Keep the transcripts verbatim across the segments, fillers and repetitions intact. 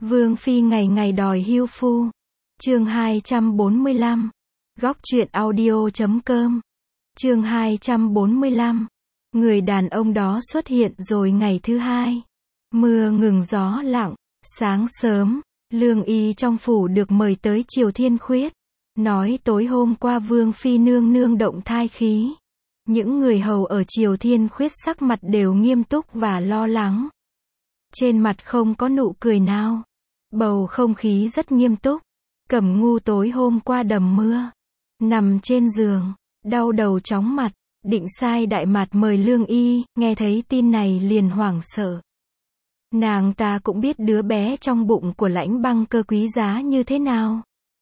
Vương phi ngày ngày đòi hưu phu. Chương hai trăm bốn mươi lăm. Góc truyện audio chấm com. Chương hai trăm bốn mươi lăm. Người đàn ông đó xuất hiện rồi ngày thứ hai. Mưa ngừng gió lặng, sáng sớm, Lương Y trong phủ được mời tới Triều Thiên Khuyết. Nói tối hôm qua Vương phi nương nương động thai khí. Những người hầu ở Triều Thiên Khuyết sắc mặt đều nghiêm túc và lo lắng. Trên mặt không có nụ cười nào. Bầu không khí rất nghiêm túc. Cẩm Ngu tối hôm qua đầm mưa, nằm trên giường, đau đầu chóng mặt, định sai Đại Mạt mời Lương Y, nghe thấy tin này liền hoảng sợ. Nàng ta cũng biết đứa bé trong bụng của Lãnh Băng Cơ quý giá như thế nào.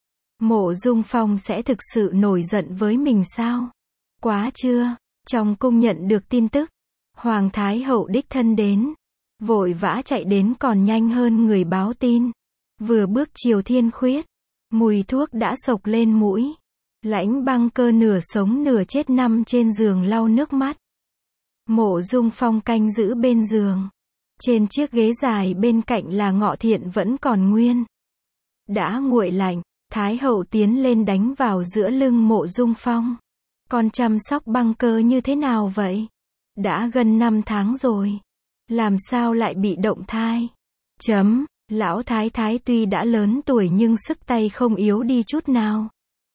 Mộ Dung Phong sẽ thực sự nổi giận với mình sao? Quá chưa? Trong cung nhận được tin tức, Hoàng Thái Hậu đích thân đến, vội vã chạy đến còn nhanh hơn người báo tin. Vừa bước Triều Thiên Khuyết, mùi thuốc đã sộc lên mũi. Lãnh Băng Cơ nửa sống nửa chết nằm trên giường lau nước mắt. Mộ Dung Phong canh giữ bên giường. Trên chiếc ghế dài bên cạnh là ngọ thiện vẫn còn nguyên. Đã nguội lạnh, Thái Hậu tiến lên đánh vào giữa lưng Mộ Dung Phong. Con chăm sóc Băng Cơ như thế nào vậy? Đã gần năm tháng rồi. Làm sao lại bị động thai? Chấm, lão thái thái tuy đã lớn tuổi nhưng sức tay không yếu đi chút nào.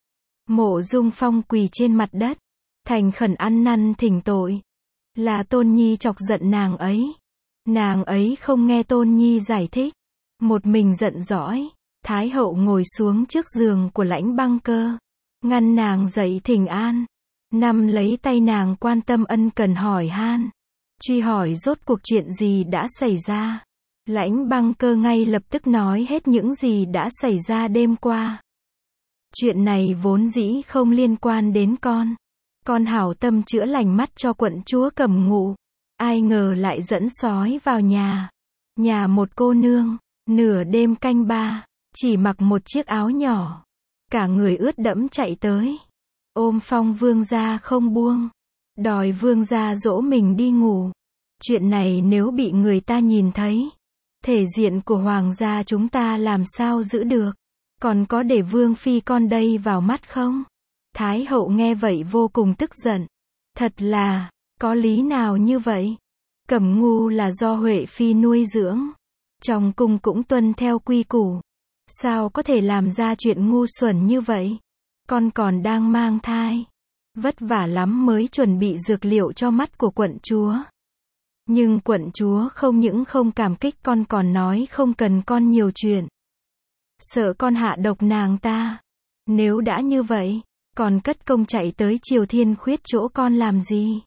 Mộ Dung Phong quỳ trên mặt đất, thành khẩn ăn năn thỉnh tội. Là Tôn Nhi chọc giận nàng ấy. Nàng ấy không nghe Tôn Nhi giải thích. Một mình giận dỗi. Thái Hậu ngồi xuống trước giường của Lãnh Băng Cơ, ngăn nàng dậy thỉnh an. Nắm lấy tay nàng quan tâm ân cần hỏi han. Truy hỏi rốt cuộc chuyện gì đã xảy ra. Lãnh Băng Cơ ngay lập tức nói hết những gì đã xảy ra đêm qua. Chuyện này vốn dĩ không liên quan đến con. Con hảo tâm chữa lành mắt cho quận chúa Cẩm Ngụ. Ai ngờ lại dẫn sói vào nhà. Nhà một cô nương, nửa đêm canh ba, chỉ mặc một chiếc áo nhỏ. Cả người ướt đẫm chạy tới. Ôm Phong vương gia không buông. Đòi vương gia dỗ mình đi ngủ. Chuyện này nếu bị người ta nhìn thấy, thể diện của hoàng gia chúng ta làm sao giữ được. Còn có để vương phi con đây vào mắt không? Thái Hậu nghe vậy vô cùng tức giận. Thật là, có lý nào như vậy? Cẩm Ngu là do Huệ phi nuôi dưỡng. Trong cung cũng tuân theo quy củ. Sao có thể làm ra chuyện ngu xuẩn như vậy? Con còn đang mang thai. Vất vả lắm mới chuẩn bị dược liệu cho mắt của quận chúa. Nhưng quận chúa không những không cảm kích con còn nói không cần con nhiều chuyện. Sợ con hạ độc nàng ta. Nếu đã như vậy, còn cất công chạy tới Triều Thiên Khuyết chỗ con làm gì?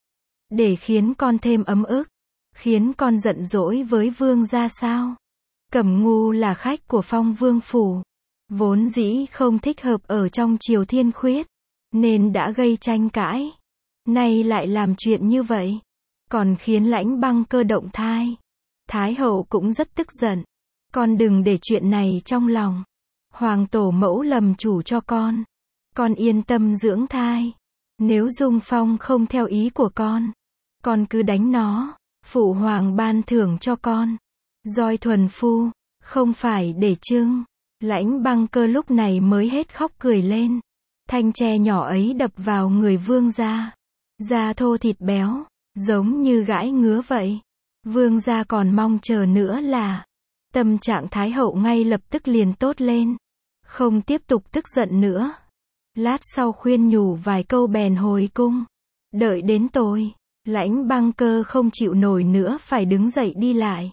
Để khiến con thêm ấm ức. Khiến con giận dỗi với vương gia sao? Cẩm Ngu là khách của Phong vương phủ. Vốn dĩ không thích hợp ở trong Triều Thiên Khuyết. Nên đã gây tranh cãi. Nay lại làm chuyện như vậy. Còn khiến Lãnh Băng Cơ động thai. Thái Hậu cũng rất tức giận. Con đừng để chuyện này trong lòng. Hoàng tổ mẫu lầm chủ cho con. Con yên tâm dưỡng thai. Nếu Dung Phong không theo ý của con, con cứ đánh nó. Phụ hoàng ban thưởng cho con roi thuần phu, không phải để trưng. Lãnh Băng Cơ lúc này mới hết khóc cười lên. Thanh tre nhỏ ấy đập vào người vương gia. Da thô thịt béo, giống như gãi ngứa vậy. Vương gia còn mong chờ nữa là. Tâm trạng Thái Hậu ngay lập tức liền tốt lên. Không tiếp tục tức giận nữa. Lát sau khuyên nhủ vài câu bèn hồi cung. Đợi đến tối, Lãnh Băng Cơ không chịu nổi nữa phải đứng dậy đi lại.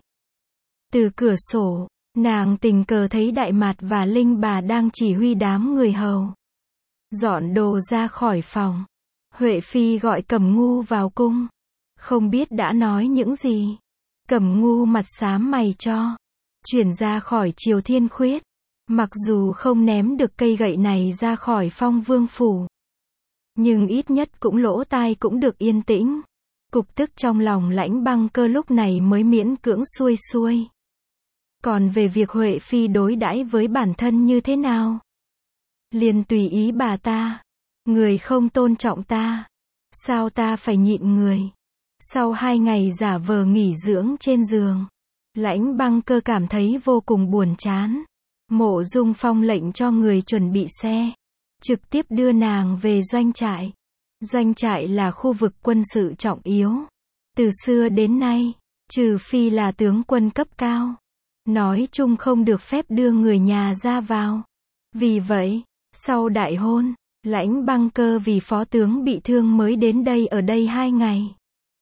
Từ cửa sổ, nàng tình cờ thấy Đại Mạt và Linh bà đang chỉ huy đám người hầu dọn đồ ra khỏi phòng. Huệ phi gọi Cẩm Ngu vào cung. Không biết đã nói những gì. Cẩm Ngu mặt xám mày cho. Chuyển ra khỏi Triều Thiên Khuyết. Mặc dù không ném được cây gậy này ra khỏi Phong vương phủ. Nhưng ít nhất cũng lỗ tai cũng được yên tĩnh. Cục tức trong lòng Lãnh Băng Cơ lúc này mới miễn cưỡng xuôi xuôi. Còn về việc Huệ phi đối đãi với bản thân như thế nào? Liền tùy ý bà ta. Người không tôn trọng ta. Sao ta phải nhịn người? Sau hai ngày giả vờ nghỉ dưỡng trên giường, Lãnh Băng Cơ cảm thấy vô cùng buồn chán. Mộ Dung Phong lệnh cho người chuẩn bị xe, trực tiếp đưa nàng về doanh trại. Doanh trại là khu vực quân sự trọng yếu. Từ xưa đến nay, trừ phi là tướng quân cấp cao, nói chung không được phép đưa người nhà ra vào. Vì vậy, sau đại hôn, Lãnh Băng Cơ vì phó tướng bị thương mới đến đây ở đây hai ngày.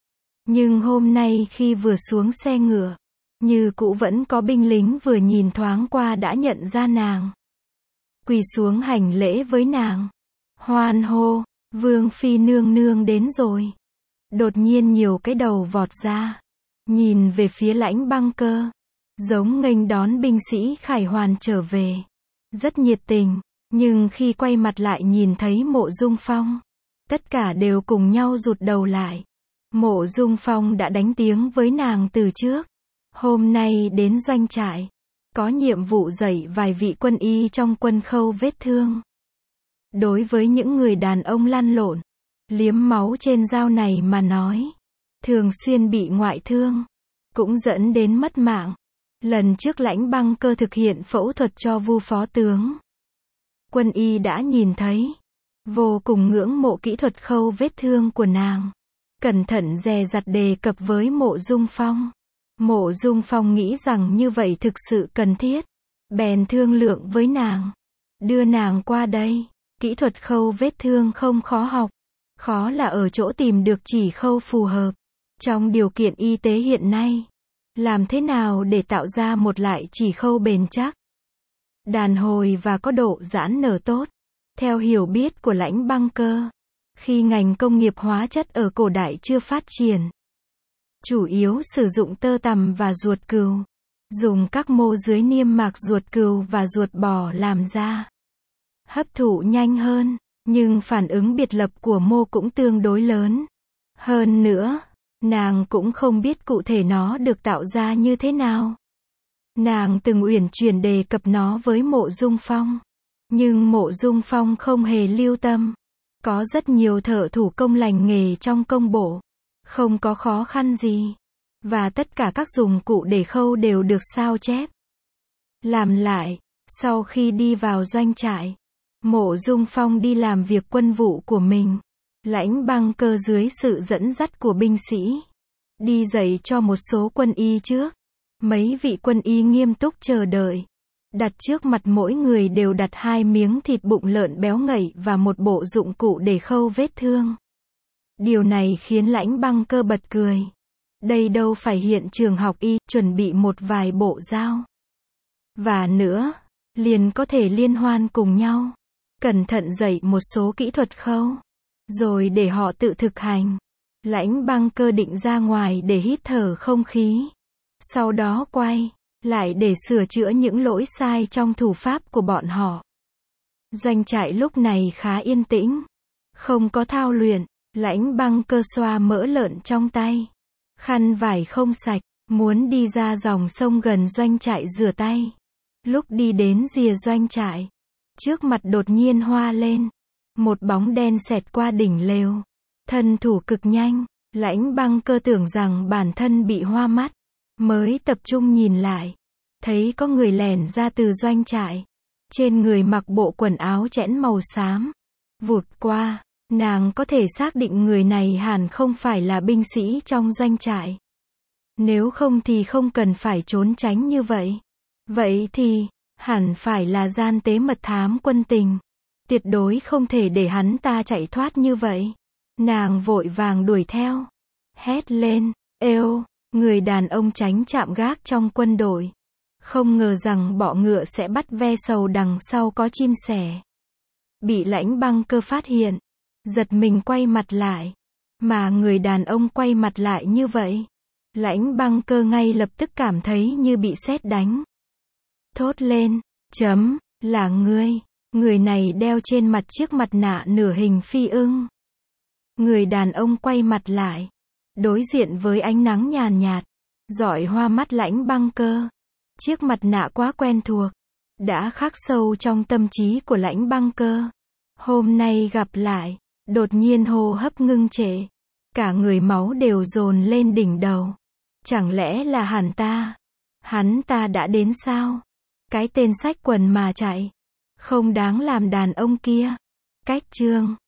Nhưng hôm nay khi vừa xuống xe ngựa, như cũ vẫn có binh lính vừa nhìn thoáng qua đã nhận ra nàng. Quỳ xuống hành lễ với nàng. Hoan hô, Vương Phi nương nương đến rồi. Đột nhiên nhiều cái đầu vọt ra, nhìn về phía Lãnh Băng Cơ, giống nghênh đón binh sĩ khải hoàn trở về. Rất nhiệt tình, nhưng khi quay mặt lại nhìn thấy Mộ Dung Phong, tất cả đều cùng nhau rụt đầu lại. Mộ Dung Phong đã đánh tiếng với nàng từ trước. Hôm nay đến doanh trại, có nhiệm vụ dạy vài vị quân y trong quân khâu vết thương. Đối với những người đàn ông lăn lộn, liếm máu trên dao này mà nói, thường xuyên bị ngoại thương, cũng dẫn đến mất mạng. Lần trước Lãnh Băng Cơ thực hiện phẫu thuật cho Vu phó tướng, quân y đã nhìn thấy, vô cùng ngưỡng mộ kỹ thuật khâu vết thương của nàng. Cẩn thận dè dặt đề cập với Mộ Dung Phong. Mộ Dung Phong nghĩ rằng như vậy thực sự cần thiết, bèn thương lượng với nàng, đưa nàng qua đây. Kỹ thuật khâu vết thương không khó học, khó là ở chỗ tìm được chỉ khâu phù hợp. Trong điều kiện y tế hiện nay, làm thế nào để tạo ra một lại chỉ khâu bền chắc, đàn hồi và có độ giãn nở tốt? Theo hiểu biết của Lãnh Băng Cơ, khi ngành công nghiệp hóa chất ở cổ đại chưa phát triển, chủ yếu sử dụng tơ tằm và ruột cừu, dùng các mô dưới niêm mạc ruột cừu và ruột bò làm ra. Hấp thụ nhanh hơn, nhưng phản ứng biệt lập của mô cũng tương đối lớn. Hơn nữa, nàng cũng không biết cụ thể nó được tạo ra như thế nào. Nàng từng uyển chuyển đề cập nó với Mộ Dung Phong, nhưng Mộ Dung Phong không hề lưu tâm. Có rất nhiều thợ thủ công lành nghề trong công bộ, không có khó khăn gì, và tất cả các dụng cụ để khâu đều được sao chép, làm lại. Sau khi đi vào doanh trại, Mộ Dung Phong đi làm việc quân vụ của mình. Lãnh Băng Cơ dưới sự dẫn dắt của binh sĩ, đi dạy cho một số quân y trước. Mấy vị quân y nghiêm túc chờ đợi. Đặt trước mặt mỗi người đều đặt hai miếng thịt bụng lợn béo ngậy và một bộ dụng cụ để khâu vết thương. Điều này khiến Lãnh Băng Cơ bật cười. Đây đâu phải hiện trường học y, chuẩn bị một vài bộ dao. Và nữa, liền có thể liên hoan cùng nhau. Cẩn thận dạy một số kỹ thuật khâu, rồi để họ tự thực hành. Lãnh Băng Cơ định ra ngoài để hít thở không khí, sau đó quay lại để sửa chữa những lỗi sai trong thủ pháp của bọn họ. Doanh trại lúc này khá yên tĩnh, không có thao luyện. Lãnh Băng Cơ xoa mỡ lợn trong tay, khăn vải không sạch, muốn đi ra dòng sông gần doanh trại rửa tay. Lúc đi đến rìa doanh trại, trước mặt đột nhiên hoa lên, một bóng đen xẹt qua đỉnh lều. Thân thủ cực nhanh, Lãnh Băng Cơ tưởng rằng bản thân bị hoa mắt, mới tập trung nhìn lại, thấy có người lẻn ra từ doanh trại, trên người mặc bộ quần áo chẽn màu xám. Vụt qua, nàng có thể xác định người này hẳn không phải là binh sĩ trong doanh trại. Nếu không thì không cần phải trốn tránh như vậy. Vậy thì, hẳn phải là gian tế mật thám quân tình. Tuyệt đối không thể để hắn ta chạy thoát như vậy. Nàng vội vàng đuổi theo, hét lên, êu, người đàn ông tránh chạm gác trong quân đội. Không ngờ rằng bọ ngựa sẽ bắt ve sầu đằng sau có chim sẻ. Bị Lãnh Băng Cơ phát hiện, giật mình quay mặt lại. Mà người đàn ông quay mặt lại như vậy, Lãnh Băng Cơ ngay lập tức cảm thấy như bị sét đánh. Thốt lên, chấm, là ngươi. Người này đeo trên mặt chiếc mặt nạ nửa hình phi ưng. Người đàn ông quay mặt lại, đối diện với ánh nắng nhàn nhạt, rọi hoa mắt Lãnh Băng Cơ. Chiếc mặt nạ quá quen thuộc, đã khắc sâu trong tâm trí của Lãnh Băng Cơ. Hôm nay gặp lại, đột nhiên hô hấp ngưng trệ, cả người máu đều dồn lên đỉnh đầu. Chẳng lẽ là hắn ta? Hắn ta đã đến sao? Cái tên xách quần mà chạy. Không đáng làm đàn ông kia. Cách chương